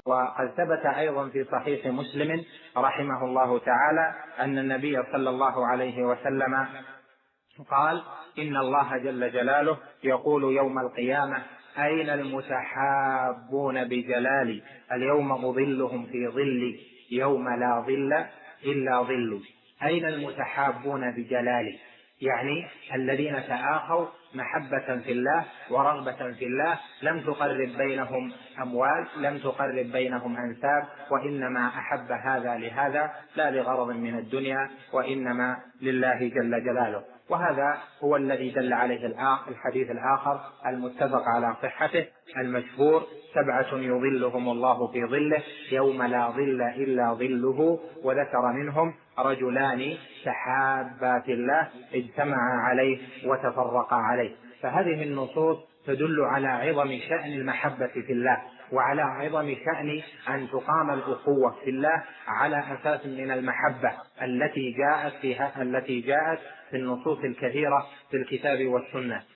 وقد ثبت أيضا في صحيح مسلم رحمه الله تعالى أن النبي صلى الله عليه وسلم قال: إن الله جل جلاله يقول يوم القيامة: أين المتحابون بجلالي؟ اليوم أظلهم في ظلي يوم لا ظل إلا ظلي. أين المتحابون بجلالي؟ يعني الذين تآخوا محبة في الله ورغبة في الله، لم تقرب بينهم أموال، لم تقرب بينهم أنساب، وإنما أحب هذا لهذا، لا لغرض من الدنيا، وإنما لله جل جلاله. وهذا هو الذي دل عليه الحديث الآخر المتفق على صحته المشهور: 7 يظلهم الله في ظله يوم لا ظل إلا ظله. وذكر منهم: رجلان تحابا في الله اجتمعا عليه وتفرقا عليه. فهذه النصوص تدل على عظم شأن المحبة في الله، وعلى عظم شأن أن تقام الأخوة في الله على أساس من المحبة التي جاءت في النصوص الكثيرة في الكتاب والسنة.